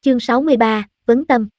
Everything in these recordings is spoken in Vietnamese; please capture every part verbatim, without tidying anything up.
Chương sáu mươi ba, Vấn Tâm.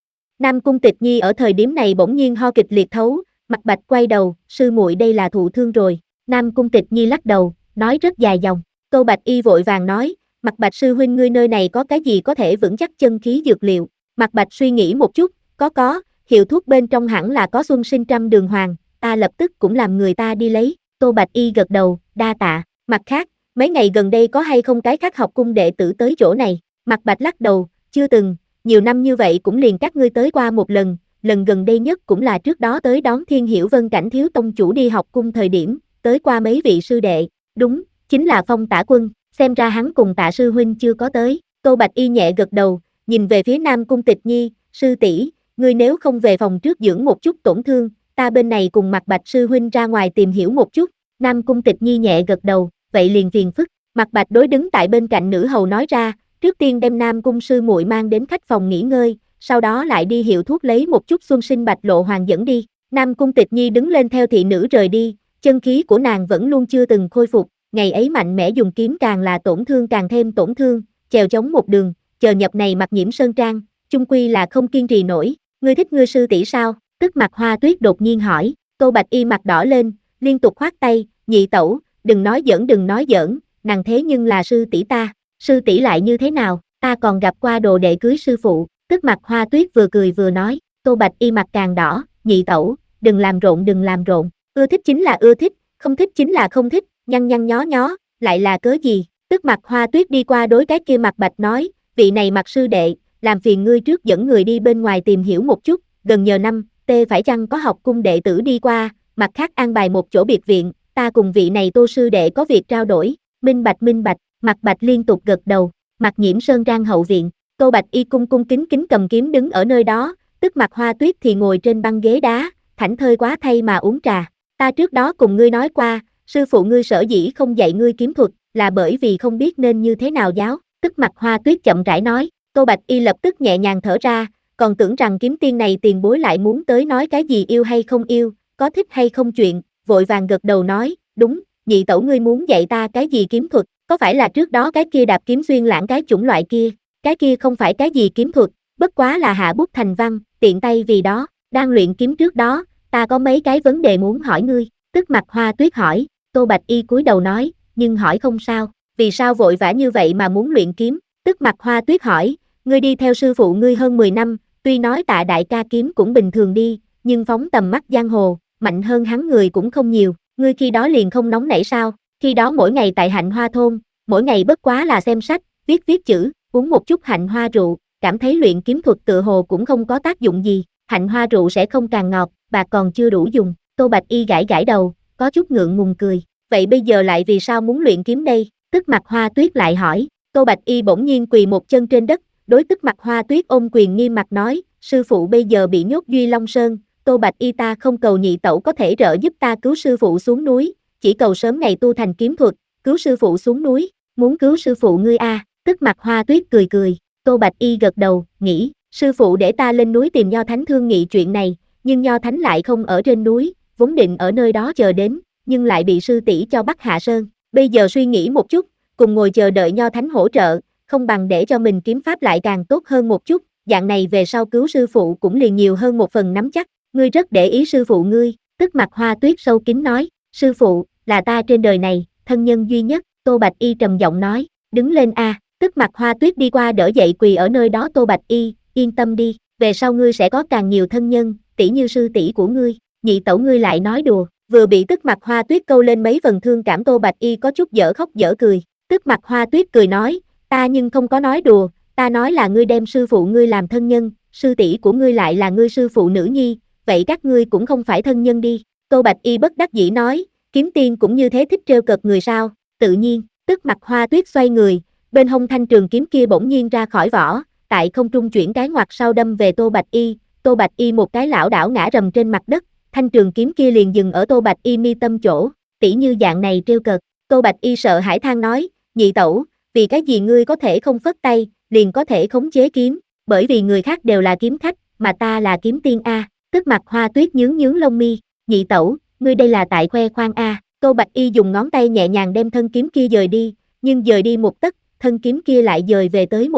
Nam Cung Tịch Nhi ở thời điểm này bỗng nhiên ho kịch liệt thấu, Mặt Bạch quay đầu, sư muội đây là thụ thương rồi. Nam Cung Tịch Nhi lắc đầu, nói rất dài dòng. Tô Bạch Y vội vàng nói, Mặt Bạch sư huynh ngươi nơi này có cái gì có thể vững chắc chân khí dược liệu. Mặt Bạch suy nghĩ một chút, có có, hiệu thuốc bên trong hẳn là có xuân sinh trăm đường hoàng, ta lập tức cũng làm người ta đi lấy. Tô Bạch Y gật đầu, đa tạ. Mặt khác, mấy ngày gần đây có hay không cái khác học cung đệ tử tới chỗ này? Mặt Bạch lắc đầu, chưa từng, nhiều năm như vậy cũng liền các ngươi tới qua một lần, lần gần đây nhất cũng là trước đó tới đón Thiên Hiểu Vân Cảnh thiếu tông chủ đi học cung thời điểm, tới qua mấy vị sư đệ, đúng, chính là Phong Tả Quân, xem ra hắn cùng Tạ sư huynh chưa có tới. Tô Bạch Y nhẹ gật đầu, nhìn về phía Nam Cung Tịch Nhi, sư tỷ, ngươi nếu không về phòng trước dưỡng một chút tổn thương, ta bên này cùng Mặt Bạch sư huynh ra ngoài tìm hiểu một chút. Nam Cung Tịch Nhi nhẹ gật đầu, vậy liền phiền phức. Mặt Bạch đối đứng tại bên cạnh nữ hầu nói ra, trước tiên đem Nam Cung sư muội mang đến khách phòng nghỉ ngơi, sau đó lại đi hiệu thuốc lấy một chút xuân sinh bạch lộ hoàng dẫn đi. Nam Cung Tịch Nhi đứng lên theo thị nữ rời đi, chân khí của nàng vẫn luôn chưa từng khôi phục, ngày ấy mạnh mẽ dùng kiếm càng là tổn thương càng thêm tổn thương, chèo chống một đường, chờ nhập này Mặc Nhiễm sơn trang, chung quy là không kiên trì nổi. Ngươi thích ngươi sư tỷ sao? Tức Mặc Hoa Tuyết đột nhiên hỏi. Tô Bạch Y mặt đỏ lên, liên tục khoát tay, nhị tẩu, đừng nói giỡn đừng nói giỡn, nàng thế nhưng là sư tỷ ta. Sư tỷ lại như thế nào, ta còn gặp qua đồ đệ cưới sư phụ. Tức Mặc Hoa Tuyết vừa cười vừa nói. Tô Bạch Y mặt càng đỏ, nhị tẩu, đừng làm rộn đừng làm rộn, ưa thích chính là ưa thích, không thích chính là không thích, nhăn nhăn nhó nhó, lại là cớ gì? Tức Mặc Hoa Tuyết đi qua đối cái kia Mặt Bạch nói, vị này Mặt sư đệ, làm phiền ngươi trước dẫn người đi bên ngoài tìm hiểu một chút, gần nhờ năm, tê phải chăng có học cung đệ tử đi qua, mặt khác an bài một chỗ biệt viện, ta cùng vị này Tô sư đệ có việc trao đổi. Minh bạch minh bạch. Mặt Bạch liên tục gật đầu. Mặc Nhiễm sơn trang hậu viện, Tô Bạch Y cung cung kính kính cầm kiếm đứng ở nơi đó, Tức Mặc Hoa Tuyết thì ngồi trên băng ghế đá, thảnh thơi quá thay mà uống trà. Ta trước đó cùng ngươi nói qua, sư phụ ngươi sở dĩ không dạy ngươi kiếm thuật, là bởi vì không biết nên như thế nào giáo. Tức Mặc Hoa Tuyết chậm rãi nói. Tô Bạch Y lập tức nhẹ nhàng thở ra, còn tưởng rằng kiếm tiên này tiền bối lại muốn tới nói cái gì yêu hay không yêu, có thích hay không chuyện, vội vàng gật đầu nói, đúng, nhị tẩu ngươi muốn dạy ta cái gì kiếm thuật, có phải là trước đó cái kia đạp kiếm xuyên lãng cái chủng loại kia, cái kia không phải cái gì kiếm thuật, bất quá là hạ bút thành văn, tiện tay vì đó, đang luyện kiếm trước đó, ta có mấy cái vấn đề muốn hỏi ngươi. Tức Mặc Hoa Tuyết hỏi. Tô Bạch Y cúi đầu nói, nhưng hỏi không sao, vì sao vội vã như vậy mà muốn luyện kiếm? Tức Mặc Hoa Tuyết hỏi, ngươi đi theo sư phụ ngươi hơn mười năm, tuy nói Tạ đại ca kiếm cũng bình thường đi, nhưng phóng tầm mắt giang hồ, mạnh hơn hắn người cũng không nhiều, ngươi khi đó liền không nóng nảy sao? Khi đó mỗi ngày tại Hạnh Hoa thôn, mỗi ngày bất quá là xem sách, viết viết chữ, uống một chút hạnh hoa rượu, cảm thấy luyện kiếm thuật tựa hồ cũng không có tác dụng gì, hạnh hoa rượu sẽ không càng ngọt, bạc còn chưa đủ dùng. Tô Bạch Y gãi gãi đầu, có chút ngượng ngùng cười, vậy bây giờ lại vì sao muốn luyện kiếm đây? Tức Mặc Hoa Tuyết lại hỏi. Tô Bạch Y bỗng nhiên quỳ một chân trên đất, đối Tức Mặc Hoa Tuyết ôm quyền nghiêm mặt nói, sư phụ bây giờ bị nhốt Duy Long Sơn, Tô Bạch Y ta không cầu nhị tẩu có thể trợ giúp ta cứu sư phụ xuống núi, chỉ cầu sớm ngày tu thành kiếm thuật, cứu sư phụ xuống núi. Muốn cứu sư phụ ngươi a? À? Tức Mặc Hoa Tuyết cười cười. Tô Bạch Y gật đầu, nghĩ, sư phụ để ta lên núi tìm Nho Thánh thương nghị chuyện này, nhưng Nho Thánh lại không ở trên núi, vốn định ở nơi đó chờ đến, nhưng lại bị sư tỷ cho bắt hạ sơn. Bây giờ suy nghĩ một chút, cùng ngồi chờ đợi Nho Thánh hỗ trợ, không bằng để cho mình kiếm pháp lại càng tốt hơn một chút, dạng này về sau cứu sư phụ cũng liền nhiều hơn một phần nắm chắc. Ngươi rất để ý sư phụ ngươi. Tức Mặc Hoa Tuyết sâu kín nói, sư phụ, là ta trên đời này, thân nhân duy nhất. Tô Bạch Y trầm giọng nói, đứng lên a. À. Tức Mặc Hoa Tuyết đi qua đỡ dậy quỳ ở nơi đó. Tô Bạch Y, yên tâm đi, về sau ngươi sẽ có càng nhiều thân nhân, tỷ như sư tỷ của ngươi. Nhị tẩu ngươi lại nói đùa. Vừa bị Tức Mặc Hoa Tuyết câu lên mấy phần thương cảm, Tô Bạch Y có chút dở khóc dở cười. Tức Mặc Hoa Tuyết cười nói, ta nhưng không có nói đùa, ta nói là ngươi đem sư phụ ngươi làm thân nhân, sư tỷ của ngươi lại là ngươi sư phụ nữ nhi, vậy các ngươi cũng không phải thân nhân đi. Tô Bạch Y bất đắc dĩ nói, kiếm tiên cũng như thế thích trêu cợt người sao? Tự nhiên. Tức Mặc Hoa Tuyết xoay người, bên hông thanh trường kiếm kia bỗng nhiên ra khỏi vỏ, tại không trung chuyển cái ngoặt sau đâm về Tô Bạch Y. Tô Bạch Y một cái lảo đảo ngã rầm trên mặt đất, thanh trường kiếm kia liền dừng ở Tô Bạch Y mi tâm chỗ, tỷ như dạng này trêu cợt. Tô Bạch Y sợ hãi than nói, nhị tẩu, vì cái gì ngươi có thể không phất tay, liền có thể khống chế kiếm, bởi vì người khác đều là kiếm khách, mà ta là kiếm tiên a. Tức Mặc Hoa Tuyết nhướng nhướng lông mi, nhị tẩu, ngươi đây là tại khoe khoang a. Tô Bạch Y dùng ngón tay nhẹ nhàng đem thân kiếm kia dời đi, nhưng dời đi một tấc, thân kiếm kia lại dời về tới một tấc,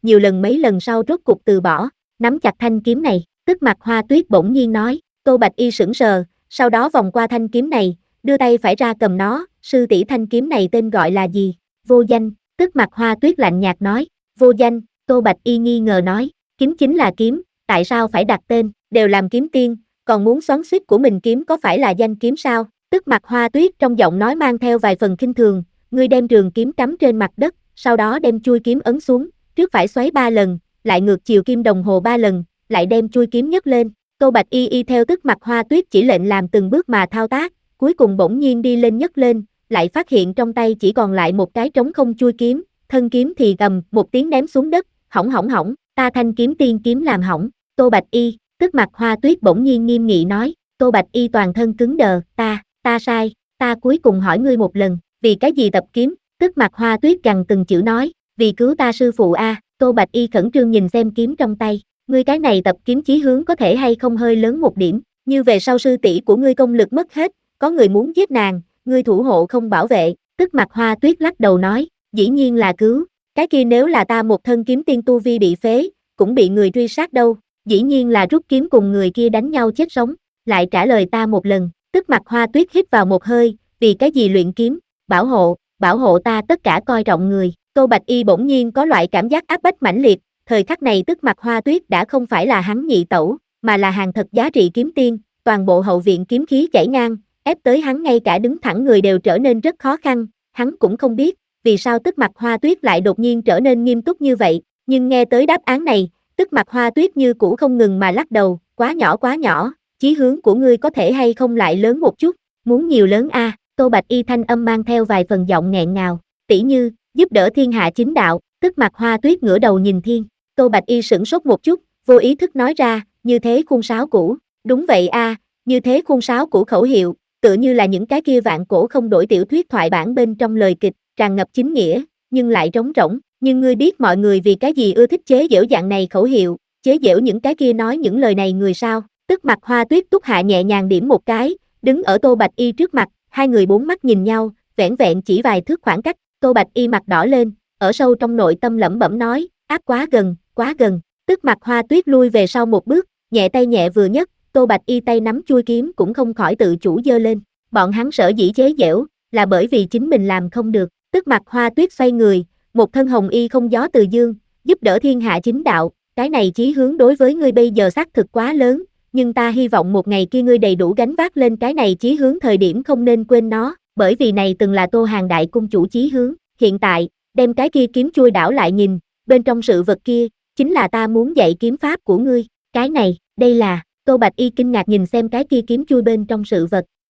nhiều lần mấy lần sau rốt cục từ bỏ, nắm chặt thanh kiếm này, Tức Mặc Hoa Tuyết bỗng nhiên nói, Tô Bạch Y sững sờ, sau đó vòng qua thanh kiếm này, đưa tay phải ra cầm nó, sư tỷ thanh kiếm này tên gọi là gì? Vô danh, Tức Mặc Hoa Tuyết lạnh nhạt nói, vô danh, Tô Bạch Y nghi ngờ nói, kiếm chính là kiếm, tại sao phải đặt tên, đều làm kiếm tiên, còn muốn xoắn xuýt của mình kiếm có phải là danh kiếm sao? Tức Mặc Hoa Tuyết trong giọng nói mang theo vài phần khinh thường, ngươi đem trường kiếm cắm trên mặt đất, sau đó đem chui kiếm ấn xuống, trước phải xoáy ba lần, lại ngược chiều kim đồng hồ ba lần, lại đem chui kiếm nhấc lên. Tô Bạch Y y theo Tức Mặc Hoa Tuyết chỉ lệnh làm từng bước mà thao tác, cuối cùng bỗng nhiên đi lên nhấc lên, lại phát hiện trong tay chỉ còn lại một cái trống không chui kiếm, thân kiếm thì gầm một tiếng ném xuống đất, hỏng hỏng hỏng, ta thanh kiếm tiên kiếm làm hỏng. Tô Bạch Y, Tức Mặc Hoa Tuyết bỗng nhiên nghiêm nghị nói, Tô Bạch Y toàn thân cứng đờ, ta, ta sai, ta cuối cùng hỏi ngươi một lần, vì cái gì tập kiếm? Tức Mặc Hoa Tuyết gằn từng chữ nói, vì cứu ta sư phụ a. Tô Bạch Y khẩn trương nhìn xem kiếm trong tay, ngươi cái này tập kiếm chí hướng có thể hay không hơi lớn một điểm, như về sau sư tỷ của ngươi công lực mất hết, có người muốn giết nàng, ngươi thủ hộ không bảo vệ. Tức Mặc Hoa Tuyết lắc đầu nói, dĩ nhiên là cứu, cái kia nếu là ta một thân kiếm tiên tu vi bị phế, cũng bị người truy sát đâu, dĩ nhiên là rút kiếm cùng người kia đánh nhau chết sống, lại trả lời ta một lần. Tức Mặc Hoa Tuyết hít vào một hơi, vì cái gì luyện kiếm, bảo hộ, bảo hộ ta tất cả coi trọng người. Tô Bạch Y bỗng nhiên có loại cảm giác áp bách mãnh liệt, thời khắc này Tức Mặc Hoa Tuyết đã không phải là hắn nhị tẩu, mà là hàng thật giá trị kiếm tiên, toàn bộ hậu viện kiếm khí chảy ngang, ép tới hắn ngay cả đứng thẳng người đều trở nên rất khó khăn, hắn cũng không biết, vì sao Tức Mặc Hoa Tuyết lại đột nhiên trở nên nghiêm túc như vậy, nhưng nghe tới đáp án này, Tức Mặc Hoa Tuyết như cũ không ngừng mà lắc đầu, quá nhỏ quá nhỏ, chí hướng của ngươi có thể hay không lại lớn một chút, muốn nhiều lớn a. À. Tô Bạch Y thanh âm mang theo vài phần giọng nghẹn ngào, tỷ như, giúp đỡ thiên hạ chính đạo. Tức Mặc Hoa Tuyết ngửa đầu nhìn thiên, Tô Bạch Y sửng sốt một chút, vô ý thức nói ra, như thế khuôn sáo cũ, đúng vậy a, à, như thế khuôn sáo cũ khẩu hiệu, tựa như là những cái kia vạn cổ không đổi tiểu thuyết thoại bản bên trong lời kịch, tràn ngập chính nghĩa, nhưng lại trống rỗng, nhưng ngươi biết mọi người vì cái gì ưa thích chế giễu dạng này khẩu hiệu, chế giễu những cái kia nói những lời này người sao? Tức Mặc Hoa Tuyết túc hạ nhẹ nhàng điểm một cái, đứng ở Tô Bạch Y trước mặt, hai người bốn mắt nhìn nhau, vẻn vẹn chỉ vài thước khoảng cách, Tô Bạch Y mặt đỏ lên, ở sâu trong nội tâm lẩm bẩm nói, áp quá gần, quá gần. Tức Mặc Hoa Tuyết lui về sau một bước, nhẹ tay nhẹ vừa nhấc, Tô Bạch Y tay nắm chui kiếm cũng không khỏi tự chủ giơ lên. Bọn hắn sở dĩ chế giễu, là bởi vì chính mình làm không được. Tức Mặc Hoa Tuyết xoay người, một thân hồng y không gió từ dương, giúp đỡ thiên hạ chính đạo, cái này chí hướng đối với ngươi bây giờ xác thực quá lớn, nhưng ta hy vọng một ngày kia ngươi đầy đủ gánh vác lên cái này chí hướng thời điểm không nên quên nó, bởi vì này từng là Tô Hàng đại cung chủ chí hướng, hiện tại, đem cái kia kiếm chui đảo lại nhìn, bên trong sự vật kia, chính là ta muốn dạy kiếm pháp của ngươi, cái này, đây là, Tô Bạch Y kinh ngạc nhìn xem cái kia kiếm chui bên trong sự vật,